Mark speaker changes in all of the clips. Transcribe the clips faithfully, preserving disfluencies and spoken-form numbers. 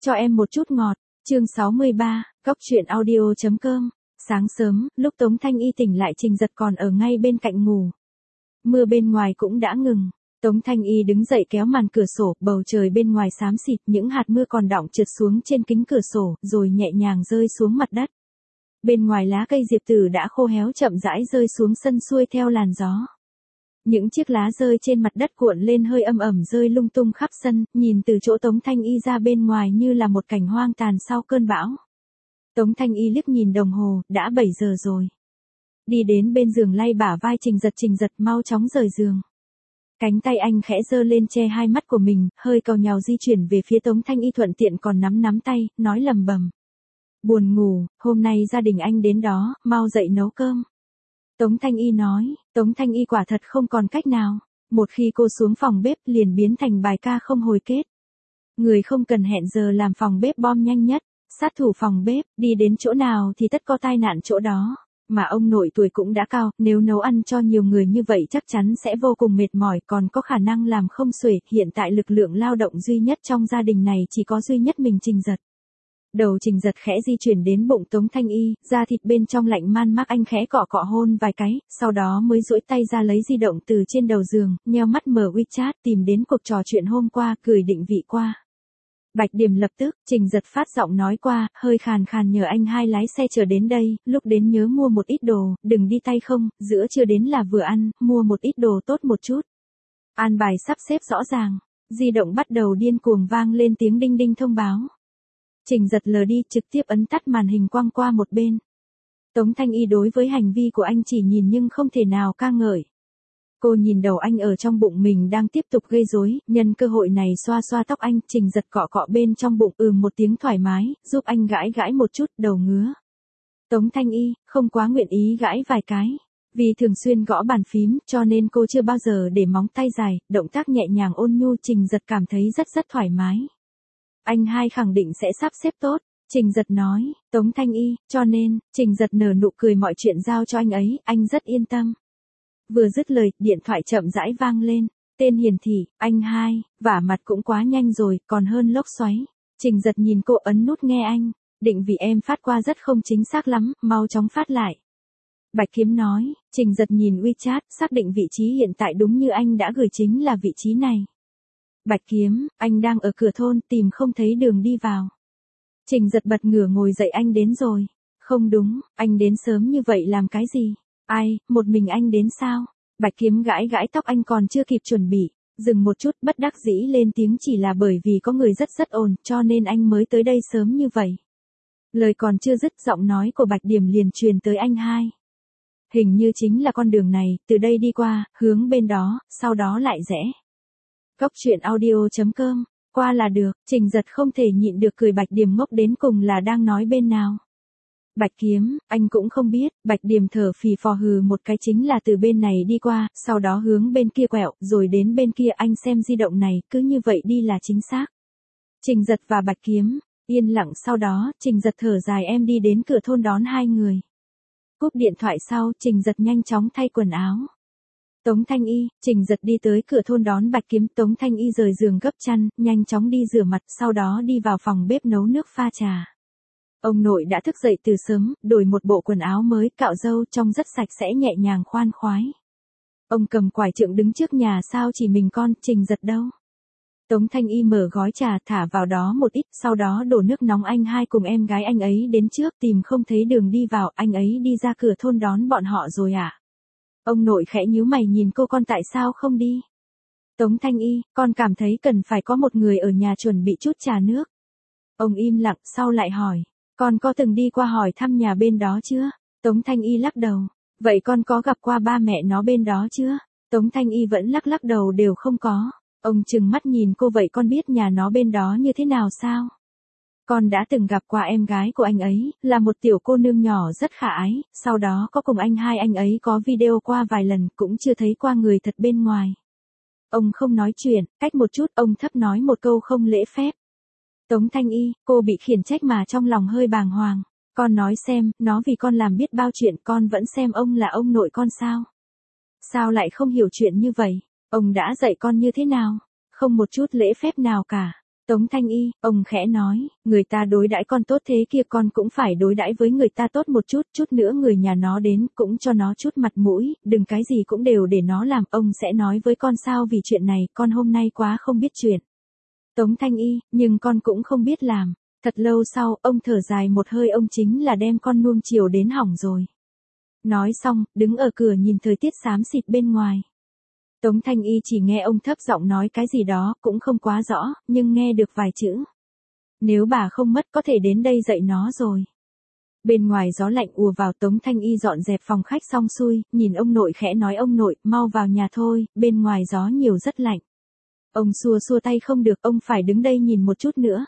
Speaker 1: Cho em một chút ngọt, chương sáu mươi ba, Cóc truyện audio.com. Sáng sớm, lúc Tống Thanh Y tỉnh lại Trình Giật còn ở ngay bên cạnh ngủ. Mưa bên ngoài cũng đã ngừng. Tống Thanh Y đứng dậy kéo màn cửa sổ, bầu trời bên ngoài xám xịt, những hạt mưa còn đọng trượt xuống trên kính cửa sổ, rồi nhẹ nhàng rơi xuống mặt đất. Bên ngoài lá cây diệp tử đã khô héo chậm rãi rơi xuống sân xuôi theo làn gió. Những chiếc lá rơi trên mặt đất cuộn lên hơi âm ẩm rơi lung tung khắp sân, nhìn từ chỗ Tống Thanh Y ra bên ngoài như là một cảnh hoang tàn sau cơn bão. Tống Thanh Y liếc nhìn đồng hồ, đã bảy giờ rồi. Đi đến bên giường lay bả vai Trình Giật Trình Giật mau chóng rời giường. Cánh tay anh khẽ giơ lên che hai mắt của mình, hơi cau nhàu di chuyển về phía Tống Thanh Y thuận tiện còn nắm nắm tay, nói lầm bầm. Buồn ngủ, hôm nay gia đình anh đến đó, mau dậy nấu cơm. Tống Thanh Y nói, Tống Thanh Y quả thật không còn cách nào. Một khi cô xuống phòng bếp liền biến thành bài ca không hồi kết. Người không cần hẹn giờ làm phòng bếp bom nhanh nhất, sát thủ phòng bếp, đi đến chỗ nào thì tất có tai nạn chỗ đó. Mà ông nội tuổi cũng đã cao, nếu nấu ăn cho nhiều người như vậy chắc chắn sẽ vô cùng mệt mỏi, còn có khả năng làm không xuể. Hiện tại lực lượng lao động duy nhất trong gia đình này chỉ có duy nhất mình Trình Giật. Đầu Trình Giật khẽ di chuyển đến bụng Tống Thanh Y, da thịt bên trong lạnh man mác anh khẽ cọ cọ hôn vài cái, sau đó mới duỗi tay ra lấy di động từ trên đầu giường, nheo mắt mở WeChat tìm đến cuộc trò chuyện hôm qua, gửi định vị qua. Bạch Điểm lập tức, Trình Giật phát giọng nói qua, hơi khàn khàn nhờ anh hai lái xe chờ đến đây, lúc đến nhớ mua một ít đồ, đừng đi tay không, giữa chưa đến là vừa ăn, mua một ít đồ tốt một chút. An bài sắp xếp rõ ràng, di động bắt đầu điên cuồng vang lên tiếng đinh đinh thông báo. Trình Giật lờ đi, trực tiếp ấn tắt màn hình quăng qua một bên. Tống Thanh Y đối với hành vi của anh chỉ nhìn nhưng không thể nào ca ngợi. Cô nhìn đầu anh ở trong bụng mình đang tiếp tục gây rối, nhân cơ hội này xoa xoa tóc anh, Trình Giật cọ cọ bên trong bụng ừm một tiếng thoải mái, giúp anh gãi gãi một chút, đầu ngứa. Tống Thanh Y, không quá nguyện ý gãi vài cái. Vì thường xuyên gõ bàn phím, cho nên cô chưa bao giờ để móng tay dài, động tác nhẹ nhàng ôn nhu Trình Giật cảm thấy rất rất thoải mái. Anh hai khẳng định sẽ sắp xếp tốt, Trình Giật nói, Tống Thanh Y, cho nên, Trình Giật nở nụ cười mọi chuyện giao cho anh ấy, anh rất yên tâm. Vừa dứt lời, điện thoại chậm rãi vang lên, tên hiển thị, anh hai, vả mặt cũng quá nhanh rồi, còn hơn lốc xoáy. Trình Giật nhìn cô ấn nút nghe anh, định vị em phát qua rất không chính xác lắm, mau chóng phát lại. Bạch Kiếm nói, Trình Giật nhìn WeChat, xác định vị trí hiện tại đúng như anh đã gửi chính là vị trí này. Bạch Kiếm, anh đang ở cửa thôn, tìm không thấy đường đi vào. Trình Giật bật ngửa ngồi dậy, anh đến rồi. Không đúng, anh đến sớm như vậy làm cái gì? Ai, một mình anh đến sao? Bạch Kiếm gãi gãi tóc, anh còn chưa kịp chuẩn bị. Dừng một chút, bất đắc dĩ lên tiếng, chỉ là bởi vì có người rất rất ồn, cho nên anh mới tới đây sớm như vậy. Lời còn chưa dứt, giọng nói của Bạch Điểm liền truyền tới anh hai. Hình như chính là con đường này, từ đây đi qua, hướng bên đó, sau đó lại rẽ. Cóc truyện audio.com, qua là được, Trình Giật không thể nhịn được cười. Bạch Điểm ngốc đến cùng là đang nói bên nào. Bạch Kiếm, anh cũng không biết, Bạch Điểm thở phì phò hừ một cái, chính là từ bên này đi qua, sau đó hướng bên kia quẹo, rồi đến bên kia, anh xem di động này, cứ như vậy đi là chính xác. Trình Giật và Bạch Kiếm, yên lặng, sau đó, Trình Giật thở dài, em đi đến cửa thôn đón hai người. Cúp điện thoại sau, Trình Giật nhanh chóng thay quần áo. Tống Thanh Y, Trình Giật đi tới cửa thôn đón Bạch Kiếm, Tống Thanh Y rời giường gấp chăn, nhanh chóng đi rửa mặt, sau đó đi vào phòng bếp nấu nước pha trà. Ông nội đã thức dậy từ sớm, đổi một bộ quần áo mới, cạo râu, trông rất sạch sẽ nhẹ nhàng khoan khoái. Ông cầm quải trượng đứng trước nhà, sao chỉ mình con, Trình Giật đâu? Tống Thanh Y mở gói trà, thả vào đó một ít, sau đó đổ nước nóng, anh hai cùng em gái anh ấy đến trước, tìm không thấy đường đi vào, anh ấy đi ra cửa thôn đón bọn họ rồi à? Ông nội khẽ nhíu mày nhìn cô, con tại sao không đi? Tống Thanh Y, con cảm thấy cần phải có một người ở nhà chuẩn bị chút trà nước. Ông im lặng, sau lại hỏi, con có từng đi qua hỏi thăm nhà bên đó chưa? Tống Thanh Y lắc đầu, vậy con có gặp qua ba mẹ nó bên đó chưa? Tống Thanh Y vẫn lắc lắc đầu, đều không có. Ông trừng mắt nhìn cô, vậy con biết nhà nó bên đó như thế nào sao? Con đã từng gặp qua em gái của anh ấy, là một tiểu cô nương nhỏ rất khả ái, sau đó có cùng anh hai anh ấy có video qua vài lần, cũng chưa thấy qua người thật bên ngoài. Ông không nói chuyện, cách một chút, ông thấp nói một câu không lễ phép. Tống Thanh Y, cô bị khiển trách mà trong lòng hơi bàng hoàng. Con nói xem, nó vì con làm biết bao chuyện, con vẫn xem ông là ông nội con sao? Sao lại không hiểu chuyện như vậy? Ông đã dạy con như thế nào? Không một chút lễ phép nào cả. Tống Thanh Y, ông khẽ nói, người ta đối đãi con tốt thế kia con cũng phải đối đãi với người ta tốt một chút, chút nữa người nhà nó đến cũng cho nó chút mặt mũi, đừng cái gì cũng đều để nó làm, ông sẽ nói với con sao vì chuyện này, con hôm nay quá không biết chuyện. Tống Thanh Y, nhưng con cũng không biết làm. Thật lâu sau, ông thở dài một hơi, ông chính là đem con nuông chiều đến hỏng rồi. Nói xong, đứng ở cửa nhìn thời tiết xám xịt bên ngoài. Tống Thanh Y chỉ nghe ông thấp giọng nói cái gì đó, cũng không quá rõ, nhưng nghe được vài chữ. Nếu bà không mất có thể đến đây dạy nó rồi. Bên ngoài gió lạnh ùa vào, Tống Thanh Y dọn dẹp phòng khách xong xuôi, nhìn ông nội khẽ nói, ông nội, mau vào nhà thôi, bên ngoài gió nhiều rất lạnh. Ông xua xua tay, không được, ông phải đứng đây nhìn một chút nữa.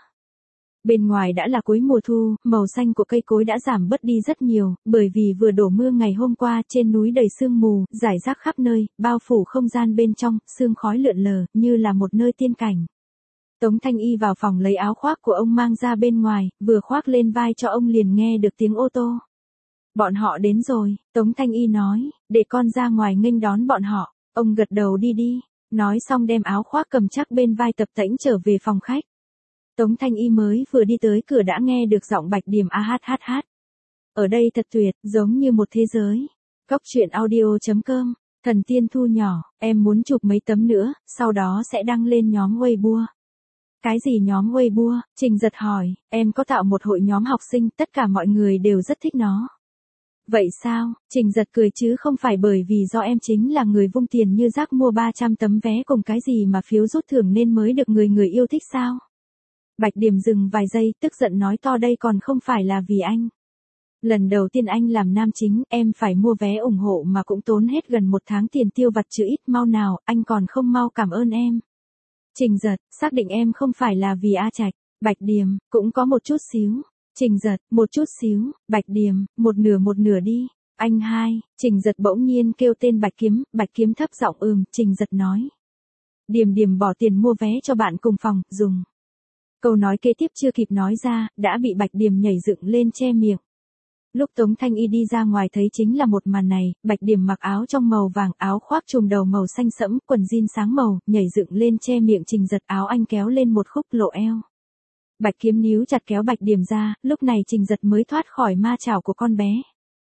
Speaker 1: Bên ngoài đã là cuối mùa thu, màu xanh của cây cối đã giảm bớt đi rất nhiều, bởi vì vừa đổ mưa ngày hôm qua, trên núi đầy sương mù, rải rác khắp nơi, bao phủ không gian bên trong, sương khói lượn lờ, như là một nơi tiên cảnh. Tống Thanh Y vào phòng lấy áo khoác của ông mang ra bên ngoài, vừa khoác lên vai cho ông liền nghe được tiếng ô tô. Bọn họ đến rồi, Tống Thanh Y nói, để con ra ngoài nghênh đón bọn họ, ông gật đầu, đi đi, nói xong đem áo khoác cầm chắc bên vai tập tễnh trở về phòng khách. Tống Thanh Y mới vừa đi tới cửa đã nghe được giọng Bạch Điềm a hát hát hát. Ở đây thật tuyệt, giống như một thế giới. Góc truyện audio chấm com, thần tiên thu nhỏ, em muốn chụp mấy tấm nữa, sau đó sẽ đăng lên nhóm Weibo. Cái gì nhóm Weibo? Trình Giật hỏi, em có tạo một hội nhóm học sinh, tất cả mọi người đều rất thích nó. Vậy sao? Trình Giật cười, chứ không phải bởi vì do em chính là người vung tiền như rác mua ba trăm tấm vé cùng cái gì mà phiếu rút thưởng nên mới được người người yêu thích sao? Bạch Điềm dừng vài giây, tức giận nói to, đây còn không phải là vì anh. Lần đầu tiên anh làm nam chính, em phải mua vé ủng hộ mà cũng tốn hết gần một tháng tiền tiêu vặt chứ ít, mau nào, anh còn không mau cảm ơn em. Trình Giật, xác định em không phải là vì A Trạch. Bạch Điềm, cũng có một chút xíu. Trình Giật, một chút xíu. Bạch Điềm, một nửa một nửa đi. Anh hai, Trình Giật bỗng nhiên kêu tên Bạch Kiếm, Bạch Kiếm thấp giọng ừm, Trình Giật nói. Điềm Điềm bỏ tiền mua vé cho bạn cùng phòng, dùng. Câu nói kế tiếp chưa kịp nói ra, đã bị Bạch Điềm nhảy dựng lên che miệng. Lúc Tống Thanh Y đi ra ngoài thấy chính là một màn này, Bạch Điềm mặc áo trong màu vàng, áo khoác trùm đầu màu xanh sẫm, quần jean sáng màu, nhảy dựng lên che miệng Trình Giật, áo anh kéo lên một khúc lộ eo. Bạch Kiếm níu chặt kéo Bạch Điềm ra, lúc này Trình Giật mới thoát khỏi ma chảo của con bé.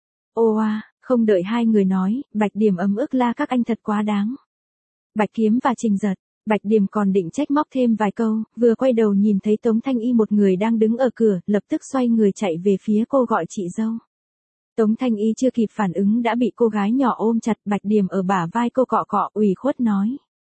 Speaker 1: Ô à, không đợi hai người nói, Bạch Điềm ấm ức la, các anh thật quá đáng. Bạch Kiếm và Trình Giật. Bạch Điềm còn định trách móc thêm vài câu, vừa quay đầu nhìn thấy Tống Thanh Y một người đang đứng ở cửa, lập tức xoay người chạy về phía cô, gọi chị dâu. Tống Thanh Y chưa kịp phản ứng đã bị cô gái nhỏ ôm chặt, Bạch Điềm ở bả vai cô cọ cọ, ủy khuất nói.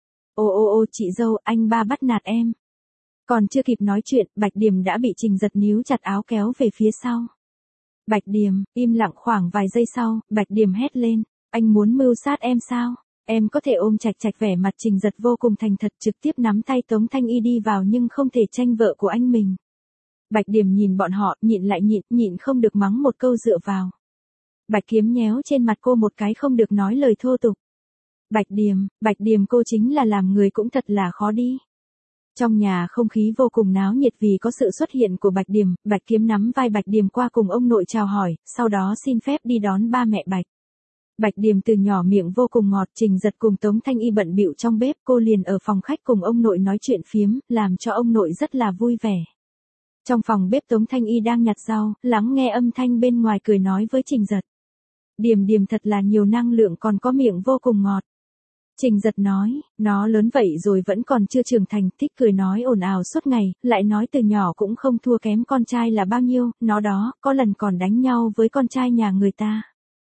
Speaker 1: Ô ô ô chị dâu, anh ba bắt nạt em. Còn chưa kịp nói chuyện, Bạch Điềm đã bị Trình Giật níu chặt áo kéo về phía sau. Bạch Điềm, im lặng khoảng vài giây sau, Bạch Điềm hét lên, anh muốn mưu sát em sao? Em có thể ôm Trạch Trạch. Vẻ mặt Trình Giật vô cùng thành thật, trực tiếp nắm tay Tống Thanh Y đi vào nhưng không thể tranh vợ của anh mình. Bạch Điềm nhìn bọn họ, nhịn lại nhịn, nhịn không được mắng một câu dựa vào. Bạch Kiếm nhéo trên mặt cô một cái, không được nói lời thô tục. Bạch Điềm, Bạch Điềm cô chính là làm người cũng thật là khó đi. Trong nhà không khí vô cùng náo nhiệt vì có sự xuất hiện của Bạch Điềm, Bạch Kiếm nắm vai Bạch Điềm qua cùng ông nội chào hỏi, sau đó xin phép đi đón ba mẹ Bạch. Bạch Điềm từ nhỏ miệng vô cùng ngọt, Trình Giật cùng Tống Thanh Y bận bịu trong bếp, cô liền ở phòng khách cùng ông nội nói chuyện phiếm, làm cho ông nội rất là vui vẻ. Trong phòng bếp Tống Thanh Y đang nhặt rau, lắng nghe âm thanh bên ngoài cười nói với Trình Giật. Điềm Điềm thật là nhiều năng lượng, còn có miệng vô cùng ngọt. Trình Giật nói, nó lớn vậy rồi vẫn còn chưa trưởng thành, thích cười nói ồn ào suốt ngày, lại nói từ nhỏ cũng không thua kém con trai là bao nhiêu, nó đó, có lần còn đánh nhau với con trai nhà người ta.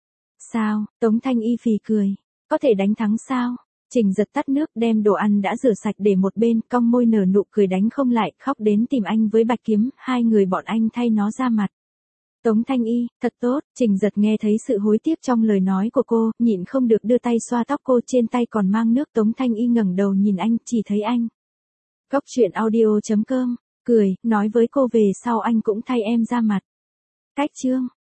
Speaker 1: Sao? Tống Thanh Y phì cười. Có thể đánh thắng sao? Trình Giật tắt nước, đem đồ ăn đã rửa sạch để một bên, cong môi nở nụ cười, đánh không lại, khóc đến tìm anh với Bạch Kiếm, hai người bọn anh thay nó ra mặt. Tống Thanh Y, thật tốt. Trình Giật nghe thấy sự hối tiếc trong lời nói của cô, nhịn không được đưa tay xoa tóc cô, trên tay còn mang nước. Tống Thanh Y ngẩng đầu nhìn anh, chỉ thấy anh. Góc truyện audio chấm com, cười, nói với cô về sau anh cũng thay em ra mặt. Cách chương.